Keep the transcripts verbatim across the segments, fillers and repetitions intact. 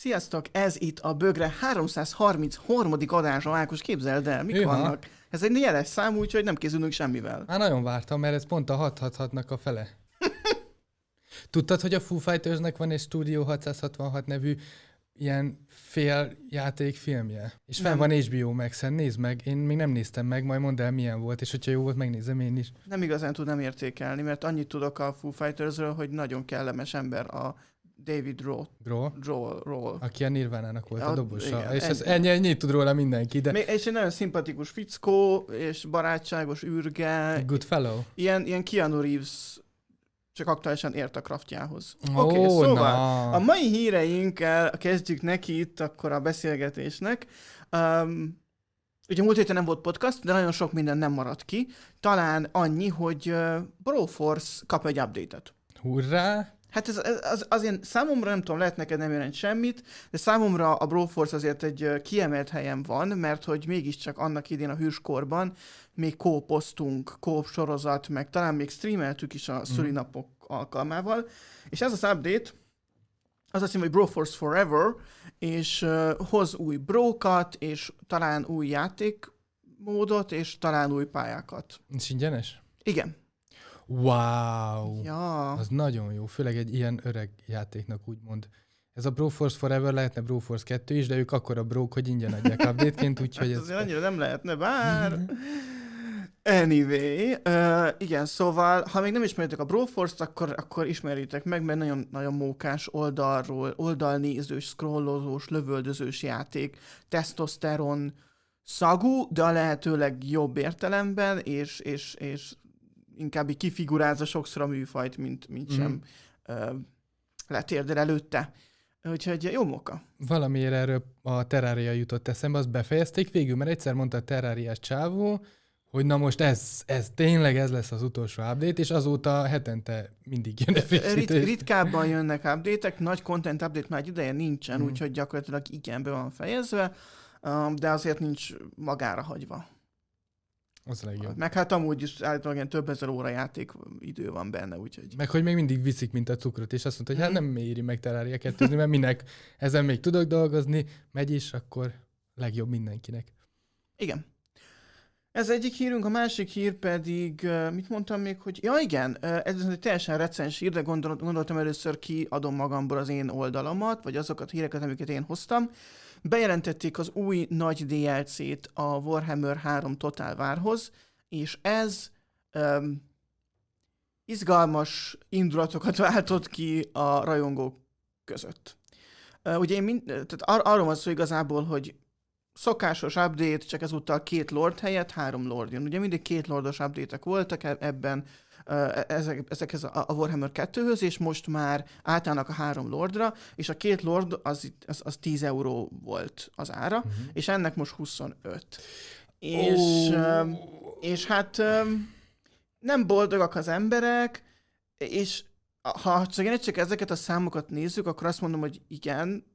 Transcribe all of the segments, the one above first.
Sziasztok, ez itt a Bögre háromszázharmincharmadik adása, Ákos, képzeld el, mik Hűha. vannak? Ez egy jeles szám, úgyhogy nem készülünk semmivel. Már nagyon vártam, mert ez pont a hat hat hatnak a fele. Tudtad, hogy a Foo Fightersnek van egy Studio hatszázhatvanhat nevű ilyen féljátékfilmje? És fenn van há bé o Max-en, nézd meg, én még nem néztem meg, majd mondd el milyen volt, és hogyha jó volt, megnézem én is. Nem igazán tudnám értékelni, mert annyit tudok a Foo Fightersről, hogy nagyon kellemes ember a David Roth. Grohl? Grohl, Grohl. Aki a Nirvánának volt a, a dobosa. Igen, és ennyi. ez ennyi, ennyit tud róla mindenki, de... Még, és egy nagyon szimpatikus fickó, és barátságos űrge. Good fellow. Ilyen, ilyen Keanu Reeves, csak aktuálisan ért a craftjához. Ó, Oké, okay, szóval na. a mai híreinkkel kezdjük neki itt akkor a beszélgetésnek. Um, ugye múlt héten nem volt podcast, de nagyon sok minden nem maradt ki. Talán annyi, hogy uh, Broforce kap egy update-et. Hurrá! Hát ez, ez az, azért számomra, nem tudom, lehet neked nem jelent semmit, de számomra a Broforce azért egy uh, kiemelt helyen van, mert hogy mégiscsak annak idén a hőskorban még kópoztunk, kóp sorozat, meg talán még streameltük is a szülinapok alkalmával, és ez az update, az azt mondja, hogy Broforce Forever, és uh, hoz új brókat, és talán új játékmódot, és talán új pályákat. És ingyenes? Igen. Wow! Ja. Az nagyon jó, főleg egy ilyen öreg játéknak úgymond. Ez a Broforce Forever lehetne Broforce kettő is, de ők akkor a brók, hogy ingyen adják update-ként, úgyhogy Hát ez... azért annyira nem lehetne, bár... Anyway, uh, igen, szóval, ha még nem ismeritek a Broforce-t, akkor, akkor ismerjétek meg, mert nagyon, nagyon mókás oldalról, oldalnézős, scrollozós, lövöldözős játék, tesztoszteron szagú, de a lehetőleg jobb értelemben, és, és, és inkább így kifigurázza sokszor a műfajt, mint, mint mm. sem uh, letérdel előtte. Úgyhogy jó móka. Valamiért erről a Terraria jutott eszembe, azt befejezték végül, mert egyszer mondta a Terrariás csávó, hogy na most ez, ez tényleg ez lesz az utolsó update, és azóta hetente mindig jön egy frissítés. Rit- ritkábban jönnek update-ek, nagy content update már egy ideje nincsen, Mm. úgyhogy gyakorlatilag igen, be van fejezve, um, de azért nincs magára hagyva. Az a legjobb. Meg hát amúgy is állítólag ilyen több ezer óra játék idő van benne, úgyhogy... Meg hogy még mindig viszik, mint a cukrot, és azt mondta, hogy hát Mhm. nem éri meg Terraria kettőzni, mert minek ezen még tudok dolgozni, megy is, akkor legjobb mindenkinek. Igen. Ez egyik hírünk, a másik hír pedig, uh, mit mondtam még, hogy ja igen, uh, ez egy teljesen recens hír, de gondol, gondoltam először kiadom magamból az én oldalamat, vagy azokat a híreket, amiket én hoztam. Bejelentették az új nagy dé el cét a Warhammer három Total Warhoz, és ez um, izgalmas indulatokat váltott ki a rajongók között. Uh, ugye én mind, tehát ar- arról van szó igazából, hogy szokásos update, csak ezúttal két lord helyett három lord jön. Ugye mindig két lordos update-ek voltak ebben, ezek, ezekhez a Warhammer kettőhöz, és most már átállnak a három lordra, és a két lord az, az, az tíz euró volt az ára, uh-huh. és ennek most huszonöt. És, Oh. és hát nem boldogak az emberek, és ha csak, csak ezeket a számokat nézzük, akkor azt mondom, hogy igen,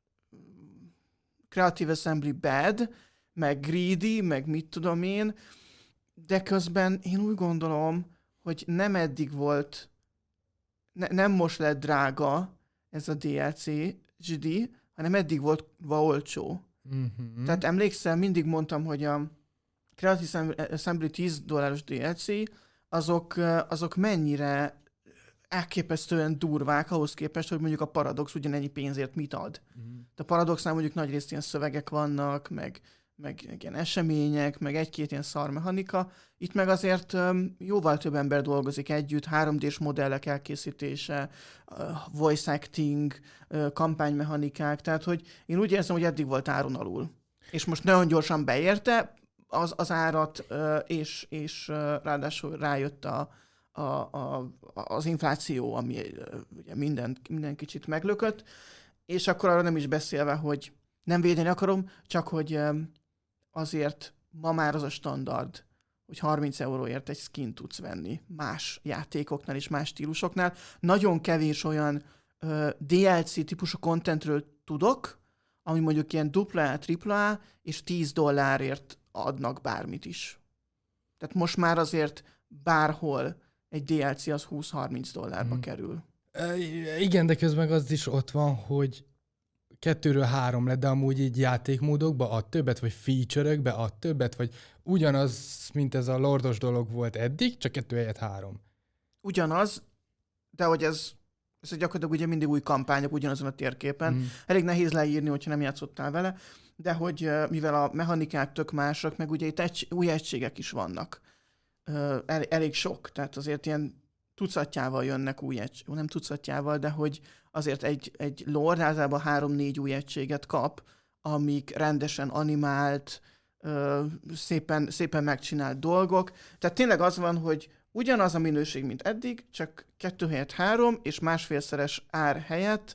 Creative Assembly bad, meg greedy, meg mit tudom én, de közben én úgy gondolom, hogy nem eddig volt, ne, nem most lett drága ez a dé el cé gé dé, hanem eddig volt olcsó. Mm-hmm. Tehát emlékszel, mindig mondtam, hogy a Creative Assembly tíz dolláros dé el cé, azok, azok mennyire elképesztően durvák ahhoz képest, hogy mondjuk a Paradox ugyanennyi pénzért mit ad. Mm-hmm. A Paradoxnál mondjuk nagyrészt ilyen szövegek vannak, meg, meg ilyen események, meg egy-két ilyen szarmechanika. Itt meg azért um, jóval több ember dolgozik együtt, három dés modellek elkészítése, uh, voice acting, uh, kampánymechanikák, tehát hogy én úgy érzem, hogy eddig volt áron alul. És most nagyon gyorsan beérte az, az árat, uh, és, és uh, ráadásul rájött a A, a, az infláció, ami ugye minden, minden kicsit meglökött, és akkor arra nem is beszélve, hogy nem védeni akarom, csak hogy azért ma már az a standard, hogy harminc euróért egy skin tudsz venni más játékoknál és más stílusoknál. Nagyon kevés olyan uh, dé el cé típusú contentről tudok, ami mondjuk ilyen dupla A, tripla A, és tíz dollárért adnak bármit is. Tehát most már azért bárhol egy dé el cé az húsz-harminc dollárba hmm. kerül. E, igen, de közben az is ott van, hogy kettőről három lett, de amúgy így játékmódokba ad többet, vagy feature-ökbe ad többet, vagy ugyanaz, mint ez a lordos dolog volt eddig, csak kettő helyett három. Ugyanaz, de hogy ez, ez gyakorlatilag ugye mindig új kampányok ugyanazon a térképen. Mm. Elég nehéz leírni, hogyha nem játszottál vele, de hogy mivel a mechanikák tök mások, meg ugye itt egy, új egységek is vannak. El, elég sok, tehát azért ilyen tucatjával jönnek új egységek, nem tucatjával, de hogy azért egy, egy lord általában három-négy új egységet kap, amik rendesen animált, szépen, szépen megcsinált dolgok. Tehát tényleg az van, hogy ugyanaz a minőség, mint eddig, csak kettő helyett három, és másfélszeres ár helyett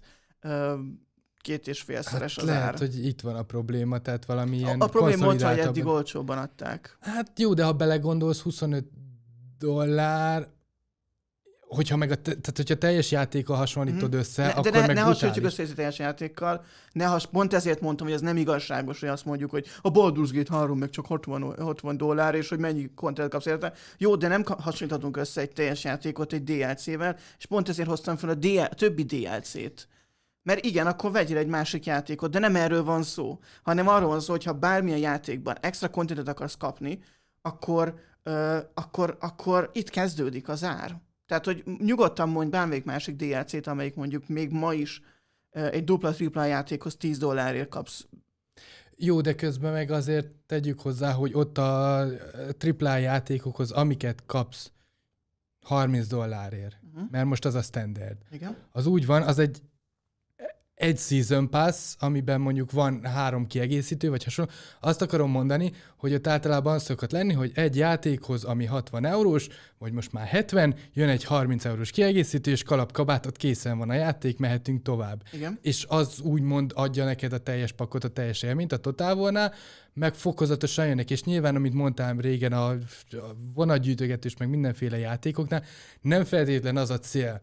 két és félszeres hát az lehet, ár. hogy itt van a probléma, tehát valamilyen A, a probléma ott, hogy eddig olcsóbban adták. Hát jó, de ha belegondolsz, huszonöt dollár, hogyha meg a te, tehát hogyha teljes játékkal hasonlítod mm-hmm. össze, ne, akkor de ne, meg ne hasonlítjuk össze a teljes játékkal. Ne has, pont ezért mondtam, hogy ez nem igazságos, hogy azt mondjuk, hogy a Baldur's Gate három meg csak hatvan dollár, és hogy mennyi content kapsz érte. Jó, de nem hasonlíthatunk össze egy teljes játékot egy dé el cé-vel, és pont ezért hoztam fel a dé el, többi dé el cé-t. Mert igen, akkor vegyél egy másik játékot, de nem erről van szó, hanem arról van szó, hogy ha bármilyen játékban extra contentet akarsz kapni, akkor, uh, akkor, akkor itt kezdődik az ár. Tehát, hogy nyugodtan mondj bármelyik másik dé el cé-t, amelyik mondjuk még ma is uh, egy dupla-tripla játékhoz tíz dollárért kapsz. Jó, de közben meg azért tegyük hozzá, hogy ott a tripla játékokhoz, amiket kapsz harminc dollárért, uh-huh. mert most az a standard. Igen. Az úgy van, az egy egy season pass, amiben mondjuk van három kiegészítő, vagy hasonló. Azt akarom mondani, hogy ott általában az szokott lenni, hogy egy játékhoz, ami hatvan eurós, vagy most már hetven, jön egy harminc eurós kiegészítő, és kalapkabátot, készen van a játék, mehetünk tovább. Igen. És az úgymond adja neked a teljes pakot, a teljes élményt a Total War-nál, meg fokozatosan jönnek, és nyilván, amit mondtam régen, a vonatgyűjtögetős, meg mindenféle játékoknál, nem feltétlen az a cél,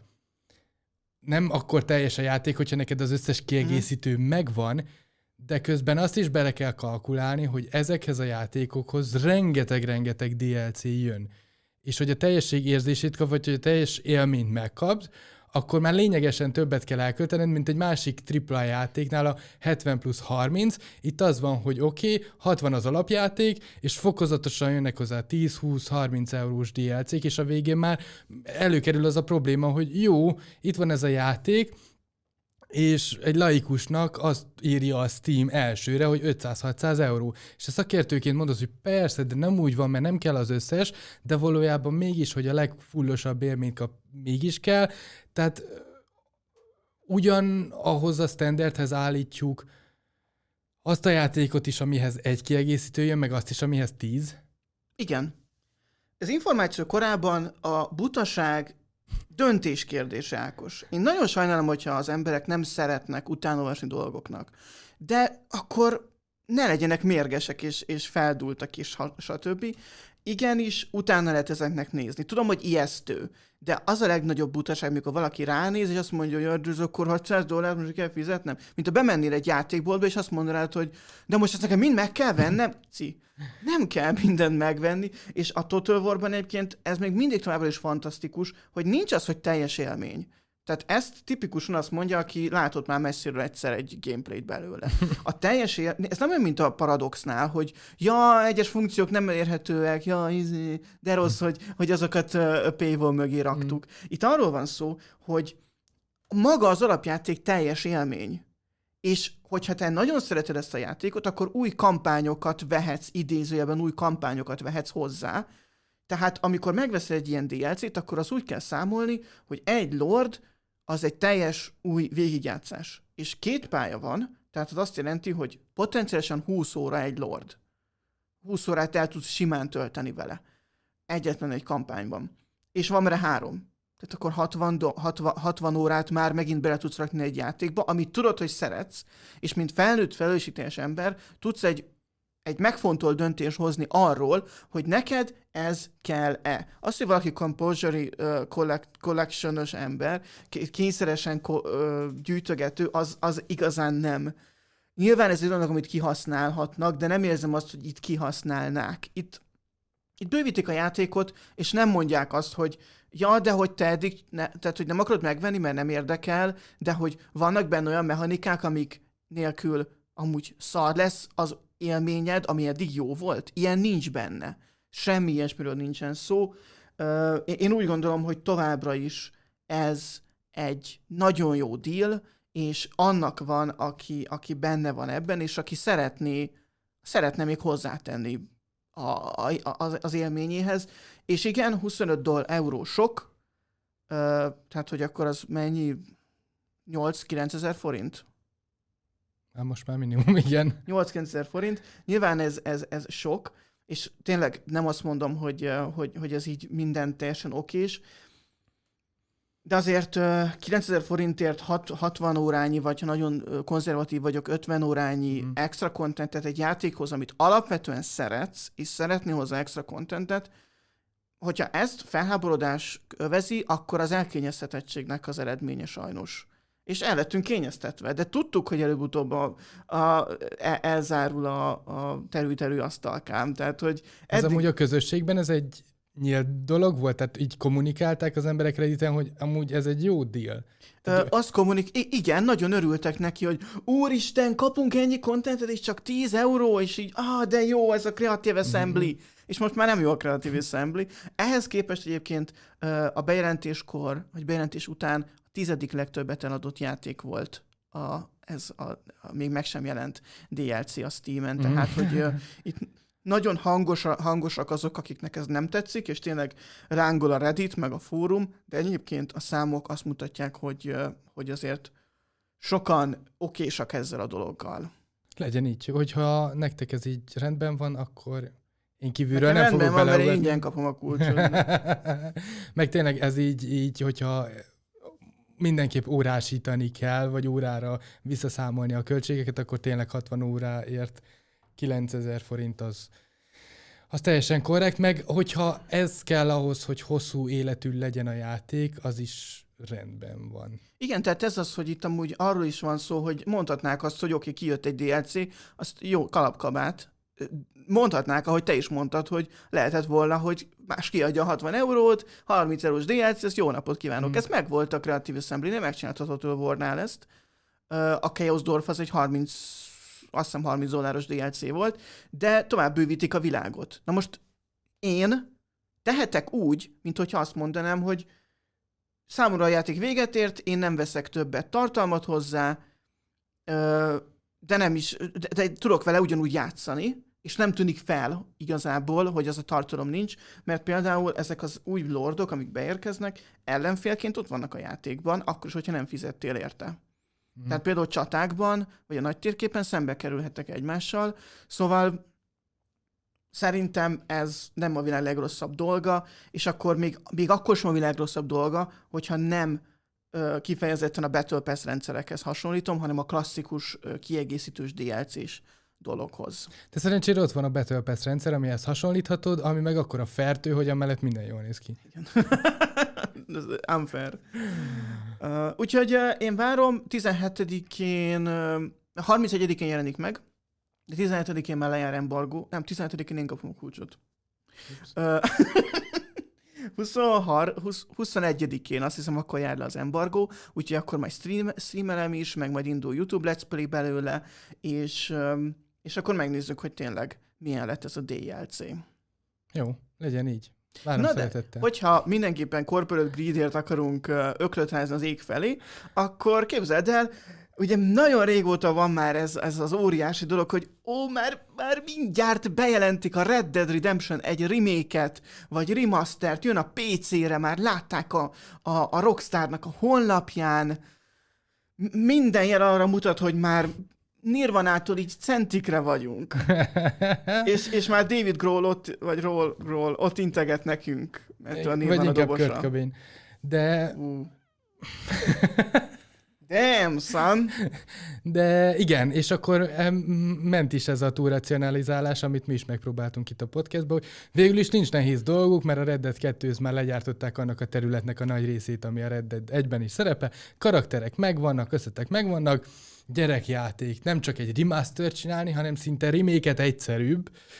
nem akkor teljes a játék, hogyha neked az összes kiegészítő mm. megvan, de közben azt is bele kell kalkulálni, hogy ezekhez a játékokhoz rengeteg-rengeteg dé el cé jön. És hogy a teljesség érzését kap, vagy hogy a teljes élményt megkapsz, akkor már lényegesen többet kell elköltened, mint egy másik tripla játéknál a hetven plusz harminc. Itt az van, hogy oké, okay, hatvan az alapjáték, és fokozatosan jönnek hozzá tíz, húsz, harminc eurós dé el cé-k, és a végén már előkerül az a probléma, hogy jó, itt van ez a játék, és egy laikusnak azt írja a Steam elsőre, hogy ötszáz-hatszáz euró. És a szakértőként mondod, hogy persze, de nem úgy van, mert nem kell az összes, de valójában mégis, hogy a legfullosabb élményt kap, mégis kell. Tehát ugyan ahhoz a standardhez állítjuk azt a játékot is, amihez egy kiegészítő jön, meg azt is, amihez tíz. Igen. Az információ korában a butaság döntés kérdése, Ákos. Én nagyon sajnálom, hogyha az emberek nem szeretnek utánolvasni dolgoknak. De akkor ne legyenek mérgesek és, és feldúltak is, stb. Igenis, utána lehet ezeknek nézni. Tudom, hogy ijesztő, de az a legnagyobb butaság, mikor valaki ránéz, és azt mondja, hogy jaj, akkor hatszáz dollár most kell fizetnem. Mint ha bemennél egy játékboltba, és azt mondanád, hogy de most ezt nekem mind meg kell vennem? Ci. Nem kell mindent megvenni, és a Total War-ban egyébként ez még mindig továbbra is fantasztikus, hogy nincs az, hogy teljes élmény. Tehát ezt tipikusan azt mondja, aki látott már messziről egyszer egy gameplayt belőle. A teljes élmény, ez nem olyan, mint a Paradoxnál, hogy ja, egyes funkciók nem elérhetőek, ja, izé, de rossz, hogy, hogy azokat uh, paywall mögé raktuk. Itt arról van szó, hogy maga az alapjáték teljes élmény. És hogyha te nagyon szereted ezt a játékot, akkor új kampányokat vehetsz, idézőjelben új kampányokat vehetsz hozzá. Tehát amikor megveszel egy ilyen dé el cét, akkor az úgy kell számolni, hogy egy lord az egy teljes új végigjátszás. És két pálya van, tehát az azt jelenti, hogy potenciálisan húsz óra egy lord. húsz órát el tudsz simán tölteni vele. Egyetlen egy kampányban. És van mere három. Tehát akkor hatvan, hatvan, hatvan órát már megint bele tudsz rakni egy játékba, amit tudod, hogy szeretsz, és mint felnőtt, felelősségteljes ember tudsz egy, egy megfontolt döntést hozni arról, hogy neked ez kell-e. Azt, hogy valaki composure uh, collect, collection-ös ember, kényszeresen ko, uh, gyűjtögető, az, az igazán nem. Nyilván ez egy dolog, amit kihasználhatnak, de nem érzem azt, hogy itt kihasználnák. Itt, itt bővítik a játékot, és nem mondják azt, hogy ja, de hogy te eddig, ne, tehát hogy nem akarod megvenni, mert nem érdekel, de hogy vannak benne olyan mechanikák, amik nélkül amúgy szar lesz az élményed, ami eddig jó volt. Ilyen nincs benne. Semmi ilyesmiről nincsen szó. Én úgy gondolom, hogy továbbra is ez egy nagyon jó deal, és annak van, aki, aki benne van ebben, és aki szeretné, szeretne még hozzátenni a, a, az, az élményéhez. És igen, huszonöt dollár euró sok, tehát hogy akkor az mennyi? nyolc-kilenc ezer forint? Hát most már minimum, igen. nyolc-kilenc ezer forint. Nyilván ez, ez, ez sok, és tényleg nem azt mondom, hogy, hogy, hogy ez így minden teljesen okés, de azért kilencezer forintért hatvan órányi, vagy ha nagyon konzervatív vagyok, ötven órányi mm. extra contentet egy játékhoz, amit alapvetően szeretsz, és szeretni hozzá extra contentet, hogyha ezt felháborodás övezi, akkor az elkényeztetettségnek az eredménye sajnos. És el lettünk kényeztetve, de tudtuk, hogy előbb-utóbb a, a, elzárul a, a terű-terű asztalkám. Tehát, hogy eddig... Ez amúgy a közösségben ez egy nyílt dolog volt? Tehát így kommunikálták az emberek Redditen, hogy amúgy ez egy jó deal? Ö, azt kommunik... I- igen, nagyon örültek neki, hogy úristen, kapunk ennyi kontentet, és csak tíz euró, és így, ah, de jó, ez a Creative Assembly. Mm-hmm. És most már nem jó a Creative Assembly. Ehhez képest egyébként a bejelentéskor, vagy bejelentés után a tizedik legtöbbet eladott játék volt a, ez a, a még meg sem jelent dé el cé a Steamen. Mm. Tehát, hogy uh, itt nagyon hangos, hangosak azok, akiknek ez nem tetszik, és tényleg rángol a Reddit, meg a fórum, de egyébként a számok azt mutatják, hogy, uh, hogy azért sokan okésak ezzel a dologgal. Legyen így, hogyha nektek ez így rendben van, akkor én kívülről nekem nem fogok beleugratni. Rendben van, mert ingyen kapom a kulcsot. Meg tényleg ez így, így, hogyha mindenképp órásítani kell, vagy órára visszaszámolni a költségeket, akkor tényleg hatvan óráért kilencezer forint az, az teljesen korrekt. Meg hogyha ez kell ahhoz, hogy hosszú életű legyen a játék, az is rendben van. Igen, tehát ez az, hogy itt amúgy arról is van szó, hogy mondhatnák azt, hogy oké, okay, kijött egy dé el cé, azt jó, kalapkabát. Mondhatnák, ahogy te is mondtad, hogy lehetett volna, hogy más kiadja hatvan eurót, harminc eurós dé el cé, ezt jó napot kívánok. Mm. Ez megvolt a Creative Assembly-nél, megcsinálta a Total War-nál ezt. A Chaos Dwarf az egy harminc, azt hiszem harminc dolláros dé el cé volt, de tovább bővítik a világot. Na most én tehetek úgy, mint hogyha azt mondanám, hogy számomra a játék véget ért, én nem veszek többet tartalmat hozzá, de nem is, de, de tudok vele ugyanúgy játszani, és nem tűnik fel igazából, hogy az a tartalom nincs, mert például ezek az új lordok, amik beérkeznek, ellenfélként ott vannak a játékban, akkor is, hogyha nem fizettél érte. Mm. Tehát például csatákban, vagy a nagy térképen szembe kerülhettek egymással, szóval szerintem ez nem a világ legrosszabb dolga, és akkor még, még akkor sem a világ rosszabb dolga, hogyha nem ö, kifejezetten a Battle Pass rendszerekhez hasonlítom, hanem a klasszikus ö, kiegészítős dé el cés dologhoz. Te szerencsére ott van a Battle Pass rendszer, amihez hasonlíthatod, ami meg akkor a fertő, hogy amellett minden jól néz ki. Igen. Ez unfair. Uh, úgyhogy uh, én várom, tizenhetedikén, uh, harmincegyedikén jelenik meg, de tizenhetedikén már lejár embargó. Nem, tizenhetedikén én kapom a kulcsot. Uh, huszonegyedikén azt hiszem, akkor jár le az embargó, úgyhogy akkor majd stream, streamelem is, meg majd indul YouTube Let's Play belőle, és, um, és akkor megnézzük, hogy tényleg milyen lett ez a dé el cé. Jó, legyen így. Várom Na szeretettel. de, hogyha mindenképpen corporate greedért akarunk öklötházni az ég felé, akkor képzeld el, ugye nagyon régóta van már ez, ez az óriási dolog, hogy ó, már, már mindjárt bejelentik a Red Dead Redemption egy remake-et, vagy remastert, jön a pé cére, már látták a, a, a Rockstarnak a honlapján, minden jel arra mutat, hogy már Nirvanától így centikre vagyunk. és, és már David Grohl ott, vagy Grohl, Grohl ott integet nekünk, mert a Nirvana dobosa. Kurt Cobain. De... Uh. Damn, son! De igen, és akkor ment is ez a túlracionalizálás, amit mi is megpróbáltunk itt a podcastban, hogy végül is nincs nehéz dolguk, mert a Red Dead kettőhöz már legyártották annak a területnek a nagy részét, ami a Red Dead egyben is szerepel. Karakterek megvannak, összetek megvannak, gyerekjáték, nem csak egy remaster csinálni, hanem szinte remake-et egyszerűbb.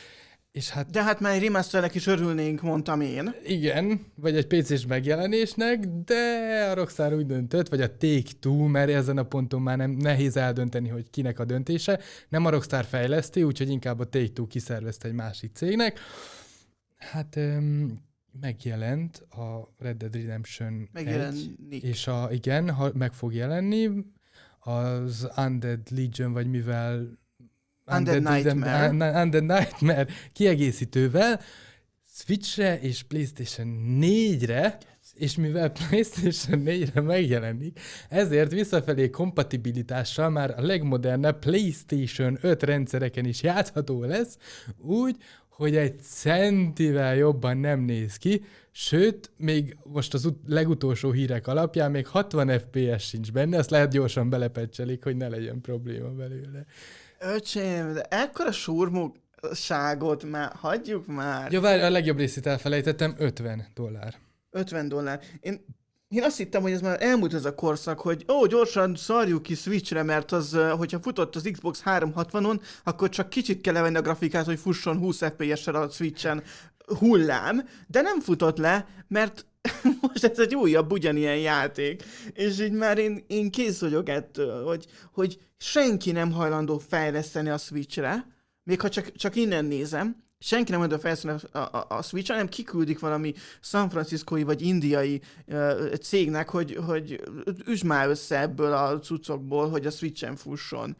És hát, de hát már egy remasternek is örülnénk, mondtam én. Igen, vagy egy pé cés megjelenésnek, de a Rockstar úgy döntött, vagy a Take-Two, mert ezen a ponton már nem nehéz eldönteni, hogy kinek a döntése. Nem a Rockstar fejleszti, úgyhogy inkább a Take-Two kiszervezte egy másik cégnek. Hát um, megjelent a Red Dead Redemption egy, és a, igen, ha meg fog jelenni az Undead Legion, vagy mivel Undead, Undead Nightmare. Undead, Undead Nightmare kiegészítővel Switchre és PlayStation négyre, és mivel PlayStation négyre megjelenik, ezért visszafelé kompatibilitással már a legmodernebb PlayStation öt rendszereken is játszható lesz, úgy, hogy egy centivel jobban nem néz ki, sőt, még most az ut- legutolsó hírek alapján még hatvan ef pé es sincs benne, azt lehet gyorsan belepecselik, hogy ne legyen probléma belőle. Öcsém, de ekkora surmóságot már, hagyjuk már. Ja, várj, a legjobb részét elfelejtettem, ötven dollár. ötven dollár. Én, én azt hittem, hogy ez már elmúlt ez a korszak, hogy ó, gyorsan szarjuk ki Switchre, mert az, hogyha futott az Xbox háromszázhatvanon, akkor csak kicsit kell levenni a grafikát, hogy fusson húsz ef pé es-sel a Switchen hullám, de nem futott le, mert most ez egy újabb ugyanilyen játék, és így már én, én kész vagyok ettől, hogy, hogy senki nem hajlandó fejleszteni a Switchre, még ha csak, csak innen nézem, senki nem hajlandó fejleszteni a, a, a Switchre, hanem kiküldik valami San Franciscói vagy indiai uh, cégnek, hogy, hogy üsd már össze ebből a cuccokból, hogy a Switchen fusson.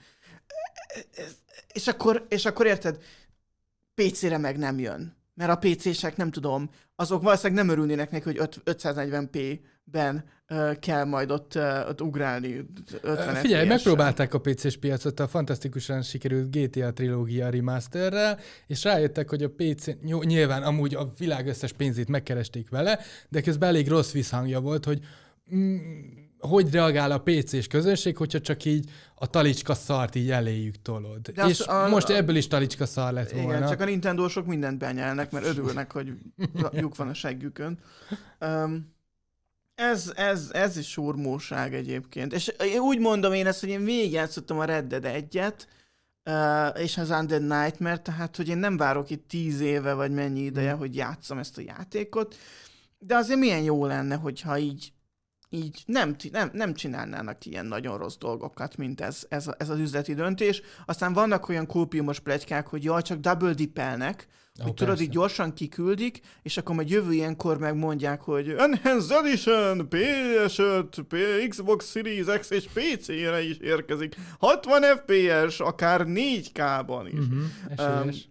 És akkor, és akkor érted, pé cére meg nem jön. Mert a pé cések, nem tudom, azok valószínűleg nem örülnének neki, hogy ötszáznegyven pé-ben uh, kell majd ott, uh, ott ugrálni ötven Figyelj, ef pé es-sel. Megpróbálták a pé cés piacot a fantasztikusan sikerült gé té á trilógia remasterrel, és rájöttek, hogy a pé cé, nyilván amúgy a világ összes pénzét megkeresték vele, de közben elég rossz visszhangja volt, hogy mm, hogy reagál a pé cés közönség, hogyha csak így a talicska szart így eléjük tolod. De és a, most a, ebből is talicska szar lett igen, volna. Igen, csak a Nintendósok mindent benyelnek, mert örülnek, hogy lyuk van a seggükön. Um, ez, ez, ez is surmóság egyébként. És úgy mondom én ezt, hogy én végigjátszottam a Red Dead egyet, uh, és az Undead Nightmare, tehát hogy én nem várok itt tíz éve, vagy mennyi ideje, mm. hogy játszom ezt a játékot, de azért milyen jó lenne, hogyha így így nem, nem, nem csinálnának ilyen nagyon rossz dolgokat, mint ez, ez, ez az üzleti döntés. Aztán vannak olyan kópiumos pletykák, hogy jaj, csak double dippelnek, oh, hogy tudod, így gyorsan kiküldik, és akkor majd jövő ilyenkor megmondják, hogy Enhanced Edition, pé es öt, Xbox Series X és pé cére is érkezik. hatvan ef pé es, akár négy ká-ban is. Uh-huh, um,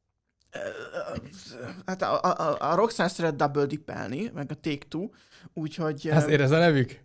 hát a, a, a Rockstar szeret double dippelni, meg a Take-Two, úgyhogy... Ezért ez a nevük?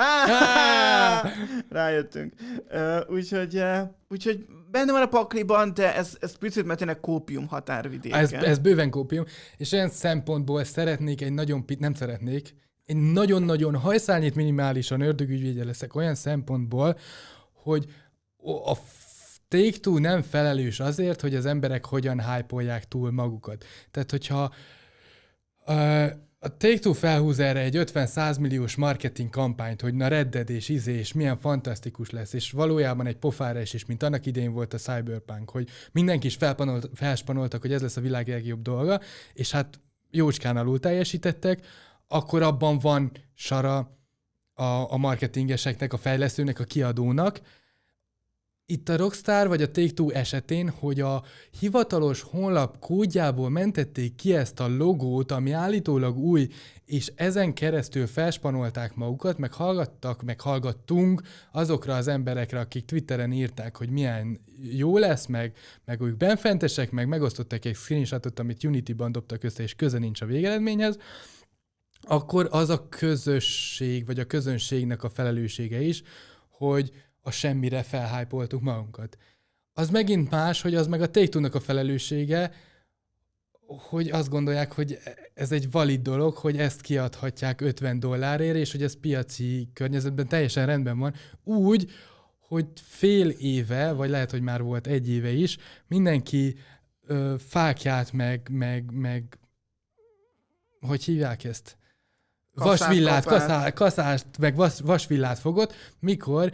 Rájöttünk. Uh, úgyhogy, uh, úgyhogy benne van a pakliban, de ez, ez picit, mert tényleg kópium határvidéken. Ez, ez bőven kópium, és olyan szempontból szeretnék egy nagyon, nem szeretnék, én nagyon-nagyon hajszálnyit minimálisan ördögügyvédje leszek olyan szempontból, hogy a Take-Two nem felelős azért, hogy az emberek hogyan hype-olják túl magukat. Tehát, hogyha uh, a Take-Two felhúz erre egy ötven-száz milliós marketing kampányt, hogy na Red Dead és izé, és milyen fantasztikus lesz, és valójában egy pofára is, és mint annak idején volt a Cyberpunk, hogy mindenki is felspanoltak, hogy ez lesz a világ legjobb dolga, és hát jócskán alul teljesítettek, akkor abban van sara a, a marketingeseknek, a fejlesztőnek, a kiadónak. Itt a Rockstar vagy a Take-Two esetén, hogy a hivatalos honlap kódjából mentették ki ezt a logót, ami állítólag új, és ezen keresztül felspanolták magukat, meg hallgattak, meg hallgattunk azokra az emberekre, akik Twitteren írták, hogy milyen jó lesz, meg, meg ők benfentesek, meg megosztották egy screenshotot, amit Unity-ban dobtak össze, és köze nincs a végeredményhez, akkor az a közösség, vagy a közönségnek a felelőssége is, hogy a semmire felhypoltuk magunkat. Az megint más, hogy az meg a Take-Two-nak a felelőssége, hogy azt gondolják, hogy ez egy valid dolog, hogy ezt kiadhatják ötven dollárért, és hogy ez piaci környezetben teljesen rendben van. Úgy, hogy fél éve, vagy lehet, hogy már volt egy éve is, mindenki ö, fákját, meg, meg, meg hogy hívják ezt? Vasvillát, kaszá, kaszást, meg vas, vasvillát fogott, mikor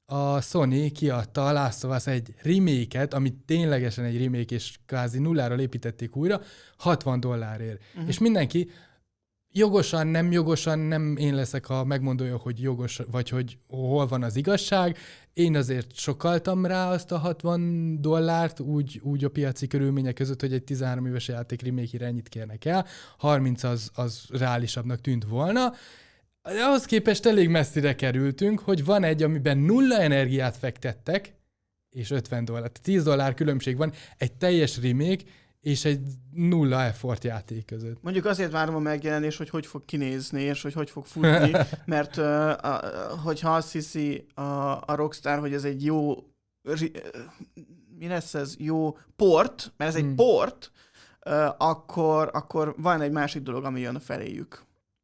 a Sony kiadta a Last of Us egy remake-et, ami ténylegesen egy remake, és kvázi nulláról építették újra, hatvan dollárért. Uh-huh. És mindenki jogosan, nem jogosan, nem én leszek a megmondója, hogy jogos, vagy hogy hol van az igazság. Én azért sokaltam rá azt a hatvan dollárt, úgy, úgy a piaci körülmények között, hogy egy tizenhárom éves játék remake-ére ennyit kérnek el. harminc az, az reálisabbnak tűnt volna. De ahhoz képest elég messzire kerültünk, hogy van egy, amiben nulla energiát fektettek, és ötven dollár. tíz dollár különbség van egy teljes remake és egy nulla effort játék között. Mondjuk azért várom a megjelenés, hogy hogy fog kinézni, és hogy hogy fog futni, mert uh, a, hogyha azt hiszi a, a Rockstar, hogy ez egy jó, ri, mi lesz ez, jó port, mert ez egy hmm. port, uh, akkor, akkor van egy másik dolog, ami jön a feléjük.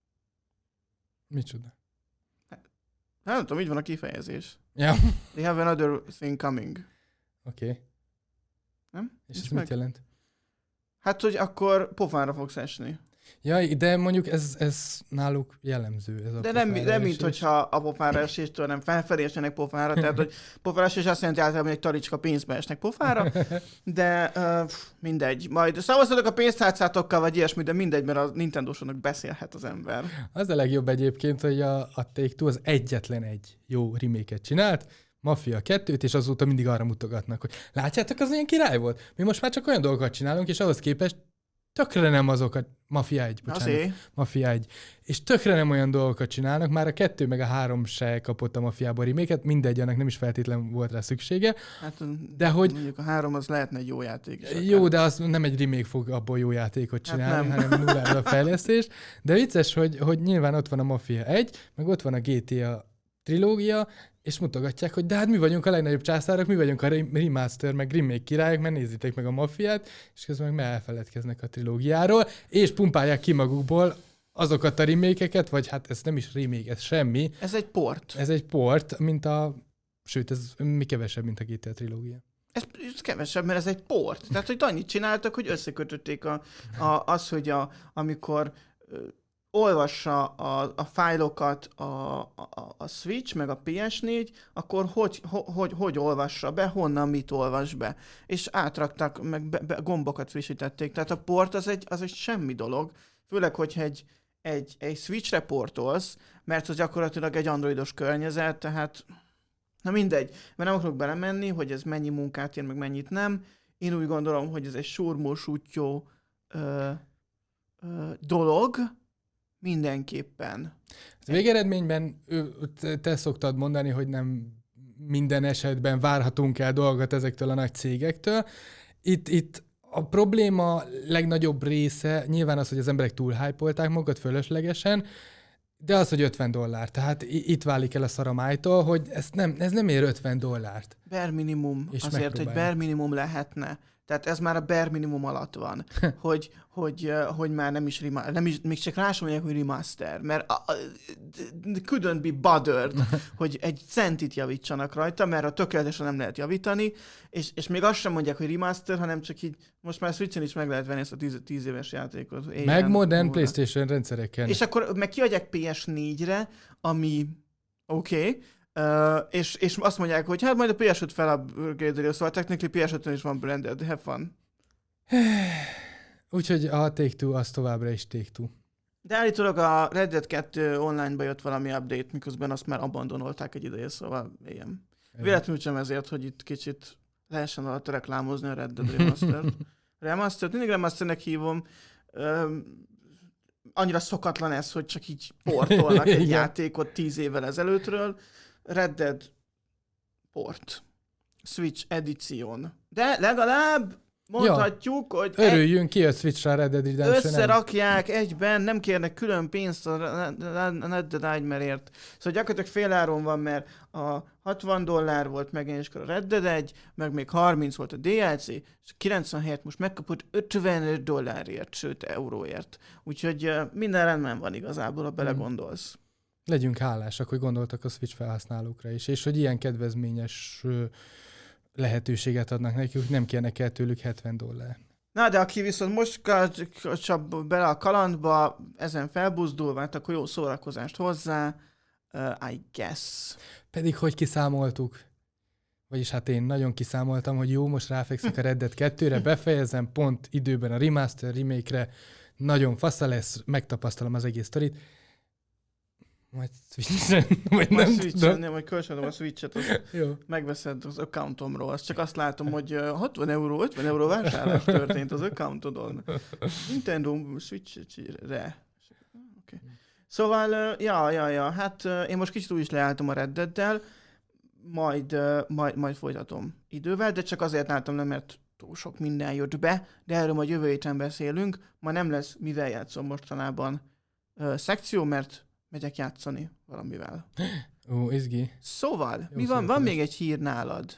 Micsoda? Hát, nem tudom, így van a kifejezés. Yeah. They have another thing coming. Oké. Okay. Nem? És ez mit jelent? Hát, hogy akkor pofánra fogsz esni. Jaj, de mondjuk ez, ez náluk jellemző. Ez a de nem, nem mint hogyha a pofára eséstől nem felfelé esnek pofára, tehát hogy pofára esés azt jelenti általában, hogy egy talicska pénzbe esnek pofára, de uh, mindegy. Majd szavazzatok a pénztárcátokkal, vagy ilyesmi, de mindegy, mert a Nintendo-sónak beszélhet az ember. Az a legjobb egyébként, hogy a, a Take-Two az egyetlen egy jó remake-et csinált, Mafia kettőt, és azóta mindig arra mutogatnak, hogy látjátok, az ilyen király volt. Mi most már csak olyan dolgokat csinálunk, és ahhoz képest tökre nem azokat, Mafia egy, bocsánat, Azért. Mafia egy, és tökre nem olyan dolgokat csinálnak, már a kettő meg a három se kapott a Mafiába reméket, mindegy, annak nem is feltétlen volt rá szüksége. Hát de hogy mondjuk a három az lehetne egy jó játék is. Jó, akár. De az nem egy remake fog abból jó játékot csinálni, hát hanem nullára a fejlesztés. De vicces, hogy, hogy nyilván ott van a Mafia egy, meg ott van a gé té á trilógia, és mutogatják, hogy de hát mi vagyunk a legnagyobb császárok, mi vagyunk a remaster, meg remake királyok, mert nézzétek meg a Mafiát, és közben meg elfeledkeznek a trilógiáról, és pumpálják ki magukból azokat a remake-eket, vagy hát ez nem is remake, ez semmi. Ez egy port. Ez egy port, mint a... Sőt, ez mi kevesebb, mint a gé té á trilógia. Ez, ez kevesebb, mert ez egy port. Tehát, hogy annyit csináltak, hogy összekötötték a, a, az, hogy a, amikor... olvassa a, a fájlokat a, a, a Switch, meg a pé es négy, akkor hogy, hogy, hogy olvassa be, honnan mit olvas be. És átraktak, meg be, be, gombokat frissítették. Tehát a port az egy, az egy semmi dolog. Főleg, hogyha egy, egy, egy Switchre portolsz, mert az gyakorlatilag egy androidos környezet, tehát na mindegy. Mert nem akarok belemenni, hogy ez mennyi munkát ér, meg mennyit nem. Én úgy gondolom, hogy ez egy surmósútyó ö, ö, dolog, mindenképpen. Végeredményben te szoktad mondani, hogy nem minden esetben várhatunk el dolgokat ezektől a nagy cégektől. Itt, itt a probléma legnagyobb része nyilván az, hogy az emberek túl hype-olták magukat fölöslegesen, de az, hogy ötven dollár. Tehát itt válik el a szaramájtól, hogy ez nem, ez nem ér ötven dollárt. Bare minimum. És azért, hogy bare minimum lehetne. Tehát ez már a bare minimum alatt van, hogy, hogy, hogy már nem is, rema- nem is még csak rá sem mondják, hogy remaster, mert a, a, couldn't be bothered, hogy egy centit javítsanak rajta, mert a tökéletesen nem lehet javítani, és, és még azt sem mondják, hogy remaster, hanem csak így, most már Switchen is meg lehet venni ezt a tíz, tíz éves játékot. Éjjel, meg modern óra. PlayStation rendszereken. És akkor meg kiadják pé es négyre, ami oké, okay, Uh, és, és azt mondják, hogy hát majd a pé es öt felupgrade-elő, szóval technically pé es ötön is van branded, have fun. Úgyhogy a Take-Two az továbbra is Take-Two. De állítólag a Red Dead kettő online-ba jött valami update, miközben azt már abandonolták egy ideje, szóval ilyen. Véletlenül sem ezért, hogy itt kicsit lehessen alatt reklámozni a Red Dead Remastered. Remastered, mindig Remasternek hívom. Um, annyira szokatlan ez, hogy csak így portolnak egy játékot tíz évvel ezelőttről. Red Dead port. Switch Edition. De legalább mondhatjuk, ja. hogy... Örüljünk ki a Switchre a Red Dead Redemption. Összerakják egyben, nem kérnek külön pénzt a Red Dead Nightmare-ért. Szóval gyakorlatilag féláron van, mert a hatvan dollár volt megjelenéskor a Red Dead egy, meg még harminc volt a dé el cé, és kilencvenhét most megkapott ötvenöt dollárért, sőt euróért. Úgyhogy minden rendben van igazából, ha belegondolsz. Legyünk hálásak, hogy gondoltak a Switch felhasználókra is, és hogy ilyen kedvezményes lehetőséget adnak nekik, hogy nem kérnek el tőlük hetven dollár. Na, de aki viszont most csap bele a kalandba, ezen felbuzdulva, hát akkor jó szórakozást hozzá. uh, I guess. Pedig hogy kiszámoltuk? Vagyis hát én nagyon kiszámoltam, hogy jó, most ráfekszek a Red Dead kettőre, befejezem pont időben a remaster, remake-re, nagyon fasza lesz, megtapasztalom az egész sztorit. Majd Switch-en, vagy Majd nem Switch-en, tudom. nem, majd kölcsönöm a Switch-et, azt Jó. megveszed az accountomról, azt csak azt látom, hogy hatvan euró, ötven euró vásárlás történt az accountodon. Nintendo Switch-re. Okay. Szóval, ja, ja, ja, hát én most kicsit úgy is leálltam a Red Dead-del, majd, majd, majd folytatom idővel, de csak azért álltam le, mert túl sok minden jött be, de erről majd jövő héten beszélünk. Ma nem lesz mivel játszom mostanában uh, szekció, mert megyek játszani valamivel. Ó, izgi. Szóval, Jó mi van? Van szórakozás. még egy hír nálad?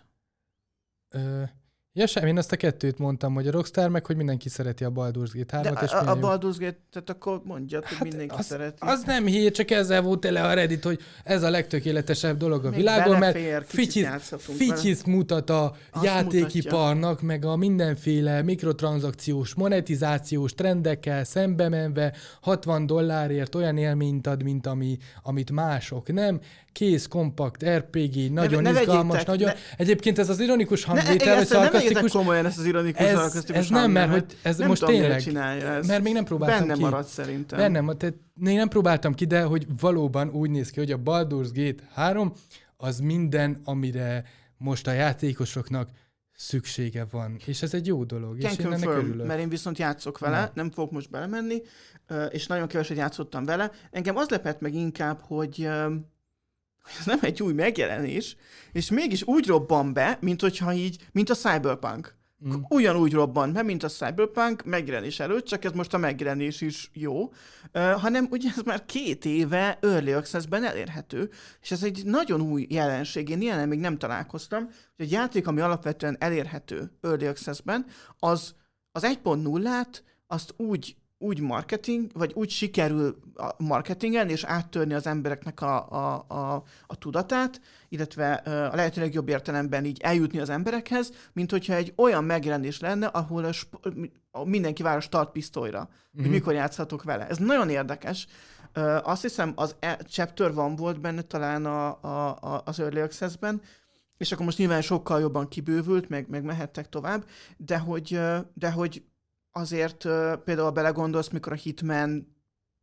Ö, ja, sem, én azt a kettőt mondtam, hogy a Rockstar, meg hogy mindenki szereti a Baldur's Gate De hármat, és a, a milyen jó. Baldur's Gate-et akkor mondjad, hogy Hát mindenki az, szereti. az nem hír, csak ezzel volt tele a Reddit, hogy ez a legtökéletesebb dolog a Még világon, mert belefér, kicsit fityis, játszhatunk vele. fityis mutat a Azt játékiparnak, meg a mindenféle mikrotranszakciós, monetizációs trendekkel szembe menve hatvan dollárért olyan élményt ad, mint ami, amit mások nem. Kész, kompakt, er pé gé, nagyon ne izgalmas, vegyétek, nagyon... ne- Egyébként ez az ironikus Ne, hangvétel, vagy ezt nem vegyétek szarkasztikus, komolyan ezt az ironikus, ez, szarkasztikus ez nem, mert hangnemet. hogy ez Nem most tudom, tényleg... miért csinálja ezt. Mert még nem próbáltam Benne ki. marad szerintem. Bennem, tehát én nem próbáltam ki, de hogy valóban úgy néz ki, hogy a Baldur's Gate három az minden, amire most a játékosoknak szüksége van. És ez egy jó dolog, Can és én ennek confirm, örülök. mert én viszont játszok vele, Na. nem fogok most belemenni, ö, és nagyon keveset játszottam vele. Engem az lepett meg inkább, hogy ö, ez nem egy új megjelenés, és mégis úgy robban be, mint hogyha így, mint a Cyberpunk. Mm. Ugyanúgy robban be, mint a Cyberpunk megjelenés előtt, csak ez most a megjelenés is jó, uh, hanem ugye ez már két éve Early Access-ben elérhető, és ez egy nagyon új jelenség, én ilyennel még nem találkoztam, hogy egy játék, ami alapvetően elérhető Early Access-ben, az, az egy pont nullát azt úgy, úgy marketing, vagy úgy sikerül a marketingen, és áttörni az embereknek a, a, a, a tudatát, illetve a lehető legjobb értelemben így eljutni az emberekhez, mint hogyha egy olyan megjelenés lenne, ahol a sp- a mindenki vár a startpisztolyra, mm-hmm. hogy mikor játszhatok vele. Ez nagyon érdekes. Uh, azt hiszem, az e- Chapter One volt benne talán a, a, a, az Early Access-ben, és akkor most nyilván sokkal jobban kibővült, meg, meg mehettek tovább, de hogy, de hogy azért uh, például belegondolsz, mikor a Hitman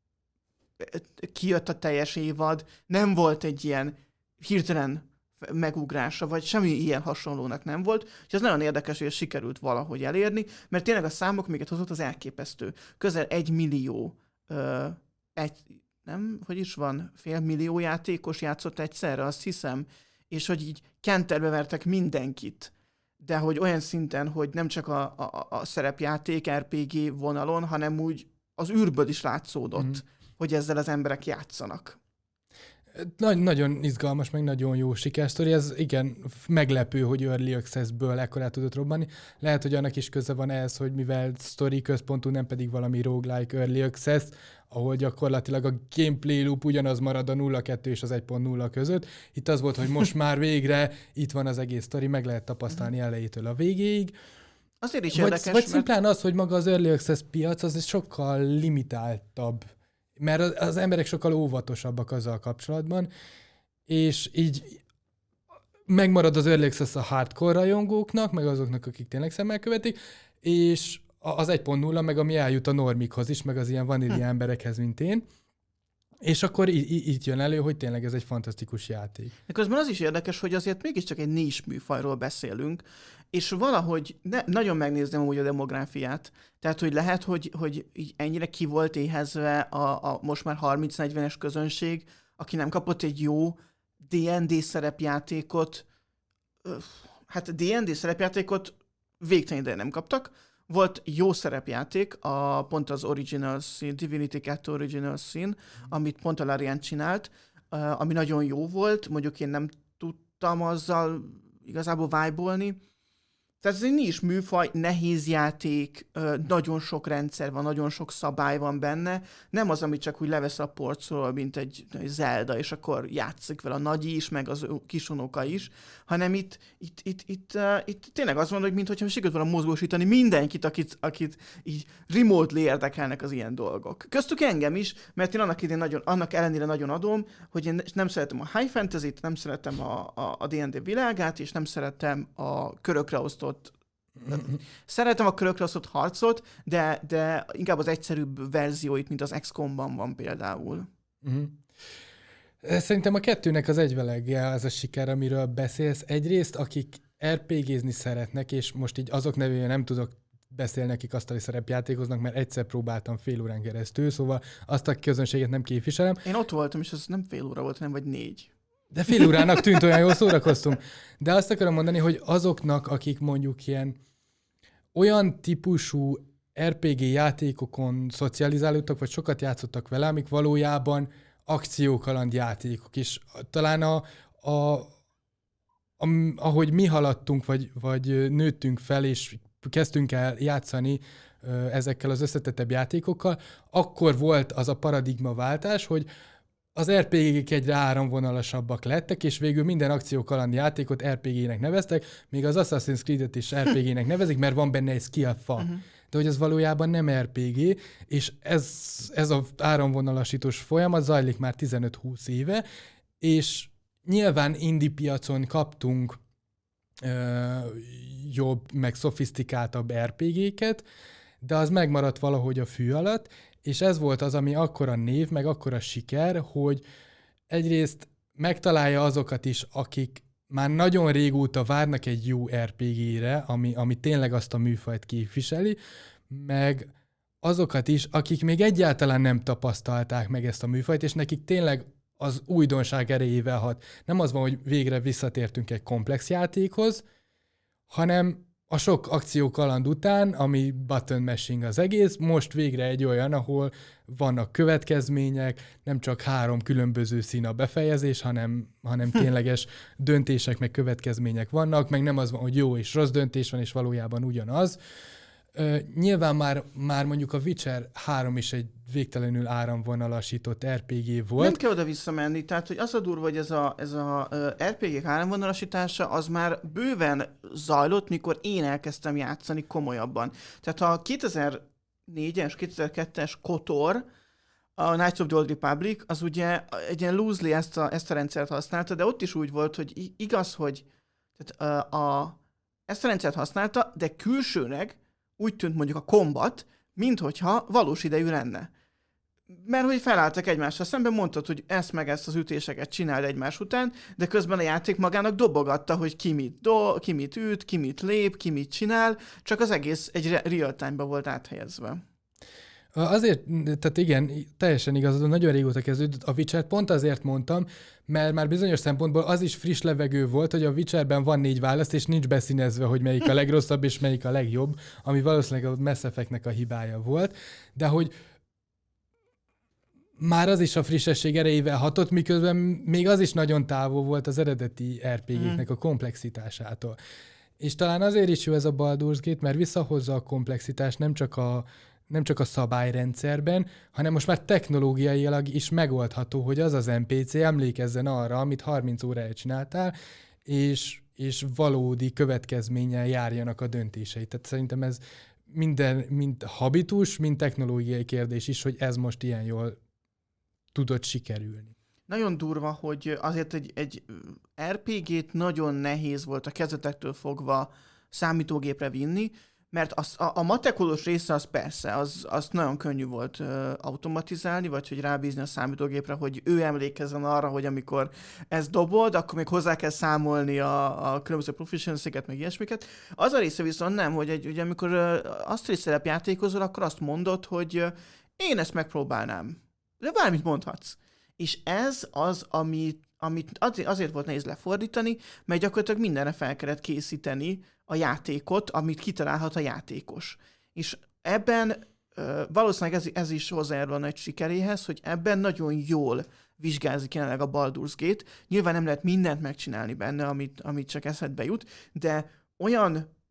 kijött a teljes évad, nem volt egy ilyen hirtelen megugrása, vagy semmi ilyen hasonlónak nem volt, és ez nagyon érdekes, hogy ez sikerült valahogy elérni, mert tényleg a számok, amiket hozott, az elképesztő. Közel egy millió, uh, egy, nem, hogy is van, fél millió játékos játszott egyszerre, azt hiszem, és hogy így kenterbe vertek mindenkit, de hogy olyan szinten, hogy nem csak a, a, a szerepjáték er pé gé vonalon, hanem úgy az űrből is látszódott, mm. hogy ezzel az emberek játszanak. Nagy, nagyon izgalmas, meg nagyon jó sikersztori. Ez igen, meglepő, hogy Early Access-ből ekkorát tudott robbanni. Lehet, hogy annak is köze van ehhez, hogy mivel story központú, nem pedig valami roguelike Early Access, ahol gyakorlatilag a gameplay loop ugyanaz marad a nulla kettő és az egy pont nulla között. Itt az volt, hogy most már végre itt van az egész sztori, meg lehet tapasztalni elejétől a végéig. Azért is vagy, érdekes, vagy mert... szimplán az, hogy maga az Early Access piac az sokkal limitáltabb, mert az, az emberek sokkal óvatosabbak azzal kapcsolatban, és így megmarad az Early Access a hardcore rajongóknak, meg azoknak, akik tényleg szemmel követik, és az egy pont nulla meg ami eljut a normikhoz is, meg az ilyen vanília hm. emberekhez, mint én. És akkor í- í- így jön elő, hogy tényleg ez egy fantasztikus játék. De közben az is érdekes, hogy azért mégiscsak egy nis műfajról beszélünk, és valahogy ne, nagyon megnézném úgy a demográfiát. Tehát, hogy lehet, hogy, hogy így ennyire ki volt éhezve a, a most már harminc-negyvenes közönség, aki nem kapott egy jó dé end dé szerepjátékot. Hát dé end dé szerepjátékot végtelen ideje nem kaptak. Volt jó szerepjáték, a, pont az Original Sin, Divinity kettő Original Sin, mm. amit pont a Larian csinált, uh, ami nagyon jó volt, mondjuk én nem tudtam azzal igazából vibe-olni, Tehát ez egy nincs műfaj, nehéz játék, nagyon sok rendszer van, nagyon sok szabály van benne. Nem az, amit csak úgy levesz a polcról, mint egy, egy Zelda, és akkor játszik vele a nagyi is, meg az kisunoka is, hanem itt, itt, itt, itt, uh, itt tényleg az van, hogy mintha sikerült volna mozgósítani mindenkit, akit, akit így remotely érdekelnek az ilyen dolgok. Köztük engem is, mert én annak, idén nagyon, annak ellenére nagyon adom, hogy én nem szeretem a high fantasy-t, nem szeretem a, a, a dé and dé világát, és nem szeretem a körökre osztott Szeretem a körökre osztott harcot, de, de inkább az egyszerűbb verzióit, mint az iksz komban van például. Uh-huh. Szerintem a kettőnek az egyvelege az a siker, amiről beszélsz. Egyrészt, akik er pé gézni szeretnek, és most így azok nevében nem tudok beszélni, akik asztali szerepjátékoznak, mert egyszer próbáltam fél órán keresztül, szóval azt a közönséget nem képviselem. Én ott voltam, és az nem fél óra volt, hanem vagy négy. De fél órának tűnt, olyan jól szórakoztunk. De azt akarom mondani, hogy azoknak, akik mondjuk ilyen olyan típusú er pé gé játékokon szocializálódtak, vagy sokat játszottak vele, amik valójában akciókaland játékok. És talán a, a, a, ahogy mi haladtunk, vagy, vagy nőttünk fel, és kezdtünk el játszani ezekkel az összetettebb játékokkal, akkor volt az a paradigmaváltás, hogy az er pé gék egyre áramvonalasabbak lettek, és végül minden akciókaland játékot er pé gének neveztek, még az Assassin's Creed-et is er pé gének nevezik, mert van benne egy skill fa. Uh-huh. De hogy ez valójában nem er pé gé, és ez, ez az áramvonalasítós folyamat zajlik már tizenöt-húsz éve, és nyilván indie piacon kaptunk ö, jobb, meg szofisztikáltabb er pé géket, de az megmaradt valahogy a fű alatt, és ez volt az, ami akkora név, meg akkora siker, hogy egyrészt megtalálja azokat is, akik már nagyon régóta várnak egy jó er pé gére, ami, ami tényleg azt a műfajt képviseli, meg azokat is, akik még egyáltalán nem tapasztalták meg ezt a műfajt, és nekik tényleg az újdonság erejével hat. Nem az van, hogy végre visszatértünk egy komplex játékhoz, hanem a sok akciókaland után, ami button mashing az egész, most végre egy olyan, ahol vannak következmények, nem csak három különböző szín a befejezés, hanem, hanem tényleges döntések, meg következmények vannak, meg nem az van, hogy jó és rossz döntés van, és valójában ugyanaz. Uh, nyilván már, már mondjuk a Witcher három is egy végtelenül áramvonalasított er pé gé volt. Nem kell oda visszamenni, tehát hogy az a durva, hogy ez a, ez a uh, er pé gé áramvonalasítása az már bőven zajlott, mikor én elkezdtem játszani komolyabban. Tehát a kétezer-négyes, kétezer-kettes KOTOR, a Knights of the Old Republic, az ugye egy ilyen loosely ezt a, ezt a rendszert használta, de ott is úgy volt, hogy igaz, hogy tehát, uh, a, ezt a rendszert használta, de külsőnek úgy tűnt mondjuk a kombat, minthogyha valós idejű lenne. Mert hogy felálltak egymással szemben, mondtad, hogy ezt meg ezt az ütéseket csináld egymás után, de közben a játék magának dobogatta, hogy ki mit, do, ki mit üt, ki mit lép, ki mit csinál, csak az egész egy real time-ba volt áthelyezve. Azért, tehát igen, teljesen igazad, nagyon régóta kezdődött. A Witcher pont azért mondtam, mert már bizonyos szempontból az is friss levegő volt, hogy a Witcherben van négy választ, és nincs beszínezve, hogy melyik a legrosszabb, és melyik a legjobb, ami valószínűleg a Mass Effectnek a hibája volt, de hogy már az is a frissesség erejével hatott, miközben még az is nagyon távol volt az eredeti er pé géknek a komplexitásától. És talán azért is jó ez a Baldur's Gate, mert visszahozza a komplexitást nem csak a nem csak a szabályrendszerben, hanem most már technológiailag is megoldható, hogy az az en pé cé emlékezzen arra, amit harminc órája csináltál, és, és valódi következménnyel járjanak a döntései. Tehát szerintem ez minden, mind habitus, mind technológiai kérdés is, hogy ez most ilyen jól tudott sikerülni. Nagyon durva, hogy azért egy, egy er pé gét nagyon nehéz volt a kezdetektől fogva számítógépre vinni, mert az, a, a matekolós része az persze, az, az nagyon könnyű volt ö, automatizálni, vagy hogy rábízni a számítógépre, hogy ő emlékezzen arra, hogy amikor ezt dobod, akkor még hozzá kell számolni a, a különböző proficiency-ket, meg ilyesmiket. Az a része viszont nem, hogy egy, ugye, amikor ö, azt egy szerepjátékozol, akkor azt mondod, hogy ö, én ezt megpróbálnám. De bármit mondhatsz. És ez az, amit, amit azért, azért volt nehéz lefordítani, mert gyakorlatilag mindenre fel kellett készíteni a játékot, amit kitalálhat a játékos. És ebben valószínűleg ez, ez is hozzájárul a nagy sikeréhez, hogy ebben nagyon jól vizsgázik jelenleg a Baldur's Gate. Nyilván nem lehet mindent megcsinálni benne, amit, amit csak eszedbe jut, de olyan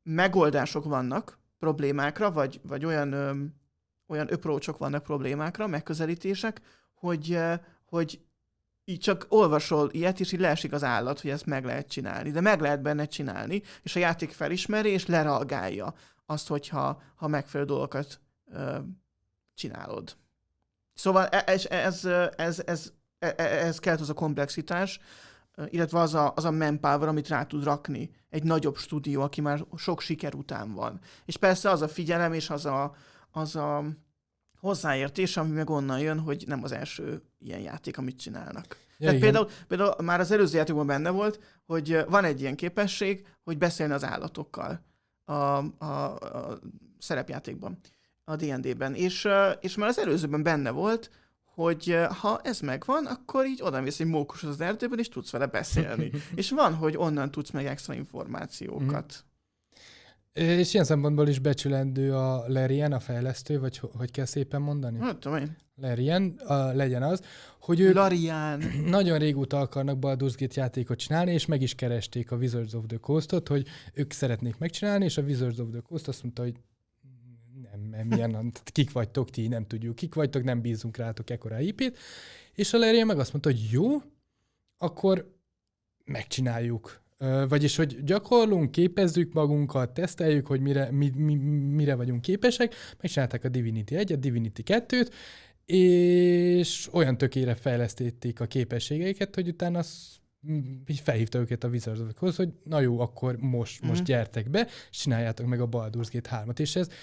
megoldások vannak problémákra, vagy, vagy olyan, ö, olyan approachok vannak problémákra, megközelítések, hogy, ö, hogy így csak olvasol ilyet, és így leesik az állat, hogy ezt meg lehet csinálni. De meg lehet benne csinálni, és a játék felismeri, és lereagálja azt, hogyha ha megfelelő dolgokat ö, csinálod. Szóval ez, ez, ez, ez, ez, ez kellett az a komplexitás, illetve az a, az a manpower, amit rá tud rakni egy nagyobb stúdió, aki már sok siker után van. És persze az a figyelem, és az a, az a hozzáértés, ami meg onnan jön, hogy nem az első ilyen játék, amit csinálnak. Ja, Tehát például, például már az előző játékban benne volt, hogy van egy ilyen képesség, hogy beszélni az állatokkal a, a, a szerepjátékban, a dé end dé-ben. És, és már az előzőben benne volt, hogy ha ez megvan, akkor így odamész egy mókus az erdőben, és tudsz vele beszélni. És van, hogy onnan tudsz meg extra információkat. Mm. És ilyen szempontból is becsülendő a Larian, a fejlesztő, vagy hogy kell szépen mondani? Hát tudom én. Larian, a, legyen az, hogy ők Larian. nagyon régóta akarnak Baldur's Gate játékot csinálni, és meg is keresték a Wizards of the Coast-ot, hogy ők szeretnék megcsinálni, és a Wizards of the Coast azt mondta, hogy nem, milyen, kik vagytok, ti nem tudjuk, kik vagytok, nem bízunk rátok ekkora í pét, és a Larian meg azt mondta, hogy jó, akkor megcsináljuk. Vagyis, hogy gyakorlunk, képezzük magunkat, teszteljük, hogy mire, mi, mi, mire vagyunk képesek, megcsinálták a Divinity egyet, Divinity kettőt, és olyan tökére fejlesztették a képességeiket, hogy utána az, így felhívta őket a Wizards of the Coast, hogy na jó, akkor most, mm-hmm. most gyertek be, és csináljátok meg a Baldur's Gate hármat, és ez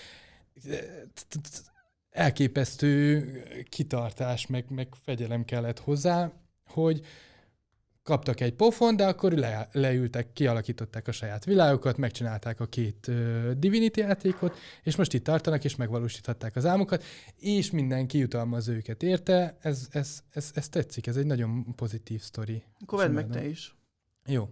elképesztő kitartás, meg, meg fegyelem kellett hozzá, hogy kaptak egy pofon, de akkor le, leültek, kialakították a saját világokat, megcsinálták a két uh, Divinity játékot, és most itt tartanak, és megvalósíthatták az álmukat, és mindenki jutalmaz őket érte. Ez, ez, ez, ez tetszik, ez egy nagyon pozitív sztori. Akkor vedd meg te is. Jó.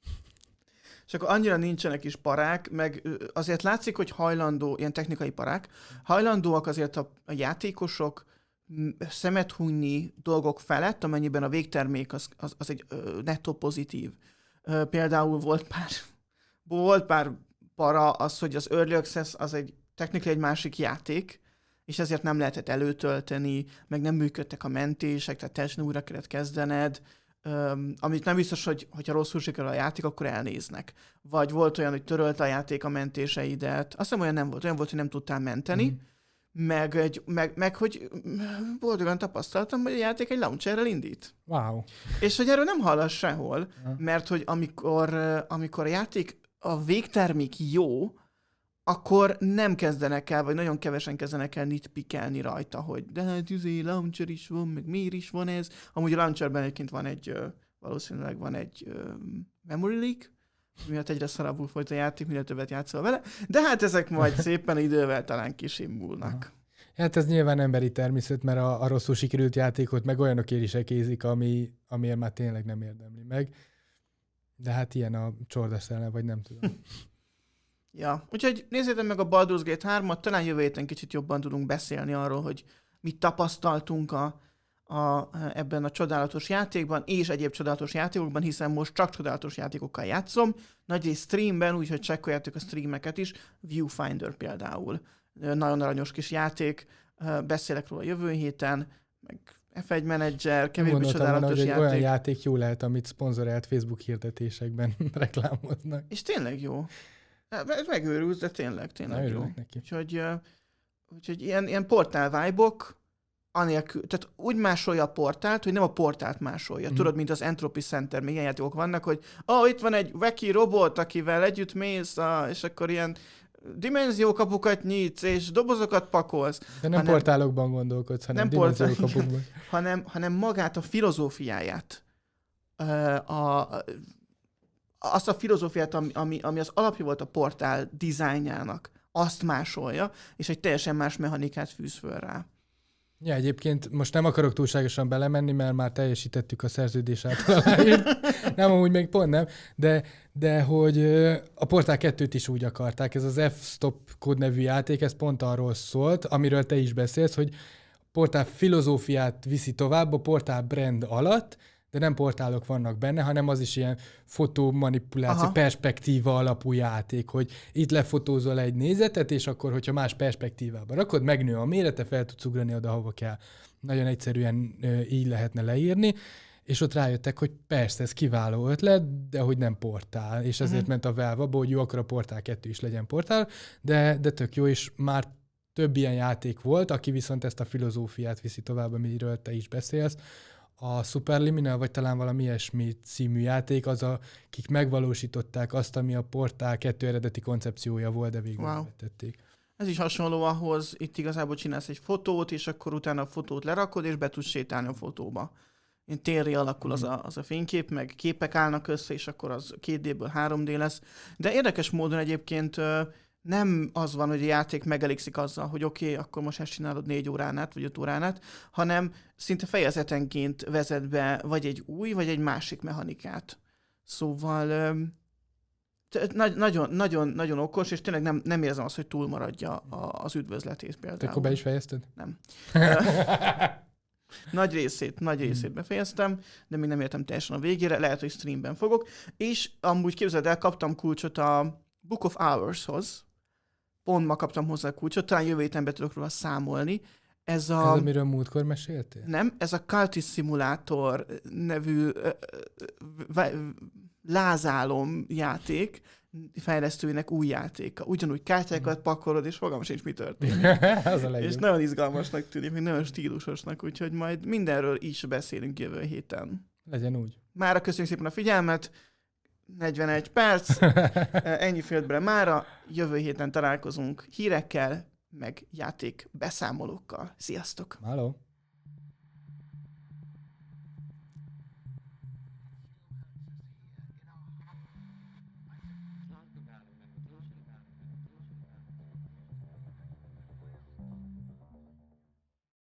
És akkor annyira nincsenek is parák, meg azért látszik, hogy hajlandó, ilyen technikai parák, hajlandóak azért a, a játékosok szemet hunyni dolgok felett, amennyiben a végtermék az, az, az egy ö, nettó pozitív. Ö, például volt pár, volt pár para az, hogy az Early Access az egy technikai egy másik játék, és ezért nem lehetett előtölteni, meg nem működtek a mentések, tehát teljesen újra kellett kezdened, ö, amit nem biztos, hogy hogyha rosszul sikerül a játék, akkor elnéznek. Vagy volt olyan, hogy törölte a játék a mentéseidet. Azt hiszem, olyan nem volt. Olyan volt, hogy nem tudtál menteni, mm. Meg, egy, meg, meg hogy boldogan tapasztaltam, hogy a játék egy launcherrel indít. Wow. És hogy erről nem hallasz sehol, ja. Mert hogy amikor, amikor a játék, a végtermék jó, akkor nem kezdenek el, vagy nagyon kevesen kezdenek el nitpickelni rajta, hogy de hát üzé, launcher is van, meg miért is van ez. Amúgy a launcherben egyébként van egy, valószínűleg van egy memory leak, miatt egyre szarabbul folyt a játék, minél többet játszol vele, de hát ezek majd szépen idővel talán kisimulnak. Hát ez nyilván emberi természet, mert a, a rosszul sikerült játékot meg olyanokért is ekézik, ami, amiért már tényleg nem érdemli meg. De hát ilyen a csordaszellem, vagy nem tudom. Ja, úgyhogy nézzétek meg a Baldur's Gate hármat, talán jövő héten kicsit jobban tudunk beszélni arról, hogy mit tapasztaltunk a A, ebben a csodálatos játékban, és egyéb csodálatos játékokban, hiszen most csak csodálatos játékokkal játszom. Nagyrészt streamben, úgyhogy csekkoljátok a streameket is. Viewfinder például. Nagyon aranyos kis játék. Beszélek róla jövő héten, meg ef egy Manager, kevésbé csodálatos volna, játék. Olyan játék jó lehet, amit szponzorált Facebook hirdetésekben reklámoznak. És tényleg jó. Megőrülsz, de tényleg, tényleg jó. Neki. Úgyhogy, úgyhogy ilyen, ilyen portál vibe-ok, anélkül, tehát úgy másolja a portált, hogy nem a portált másolja. Mm. Tudod, mint az Entropy Center, még ilyen játékok vannak, hogy ó, oh, itt van egy wacky robot, akivel együtt mész, ah, és akkor ilyen dimenziókapukat nyitsz, és dobozokat pakolsz. De nem hanem, portálokban gondolkodsz, hanem nem dimenziókapukban. hanem, hanem magát a filozófiáját. A, a, azt a filozófiát, ami, ami, ami az alapja volt a portál dizájnjának, azt másolja, és egy teljesen más mechanikát fűz föl rá. Ja, egyébként most nem akarok túlságosan belemenni, mert már teljesítettük a szerződés által aláírt. Nem, amúgy még pont nem, de, de hogy a Portál kettőt is úgy akarták. Ez az F-Stop kód nevű játék, ez pont arról szólt, amiről te is beszélsz, hogy Portál filozófiát viszi tovább a Portál brand alatt, de nem portálok vannak benne, hanem az is ilyen fotómanipuláció, Aha. perspektíva alapú játék, hogy itt lefotózol egy nézetet, és akkor, hogyha más perspektívába rakod, megnő a mérete, fel tudsz ugrani oda, hova kell. Nagyon egyszerűen ö, így lehetne leírni, és ott rájöttek, hogy persze, ez kiváló ötlet, de hogy nem portál, és ezért uh-huh. ment a Valve abba, hogy jó, akkor a Portál kettő is legyen portál, de, de tök jó, és már több ilyen játék volt, aki viszont ezt a filozófiát viszi tovább, amiről te is beszélsz. A Superliminal, vagy talán valami ilyesmi című játék, az, akik megvalósították azt, ami a Portál kettő eredeti koncepciója volt, de végül wow. tették. Ez is hasonló ahhoz, itt igazából csinálsz egy fotót, és akkor utána a fotót lerakod, és be tudsz sétálni a fotóba. Ilyen térré alakul az a, az a fénykép, meg képek állnak össze, és akkor az két dé-ből három dé lesz. De érdekes módon egyébként nem az van, hogy a játék megelégszik azzal, hogy oké, okay, akkor most ezt csinálod négy órán át, vagy öt órán át, hanem szinte fejezetenként vezet be vagy egy új, vagy egy másik mechanikát. Szóval nagyon, nagyon, nagyon okos, és tényleg nem, nem érzem azt, hogy túlmaradja az üdvözletét például. Te akkor be is fejezted? Nem. Nagy részét, nagy részét befejeztem, de még nem értem teljesen a végére, lehet, hogy streamben fogok, és amúgy képzeld el, kaptam kulcsot a Book of Hours-hoz, pont ma kaptam hozzá kulcsot, talán jövő héten be tudok róla számolni. Ez, a, ez amiről múltkor meséltél? Nem, ez a Cultist Simulator nevű ö, ö, lázálom játék, fejlesztőinek új játéka. Ugyanúgy kártyákat pakolod, és fogalmam sincs, mi történik. Az a legjobb. És nagyon izgalmasnak tűnik, még nagyon stílusosnak, úgyhogy majd mindenről is beszélünk jövő héten. Legyen úgy. Mára köszönjük szépen a figyelmet, negyvenegy perc, ennyi félt bele mára, jövő héten találkozunk hírekkel, meg játék beszámolókkal. Sziasztok! Halló!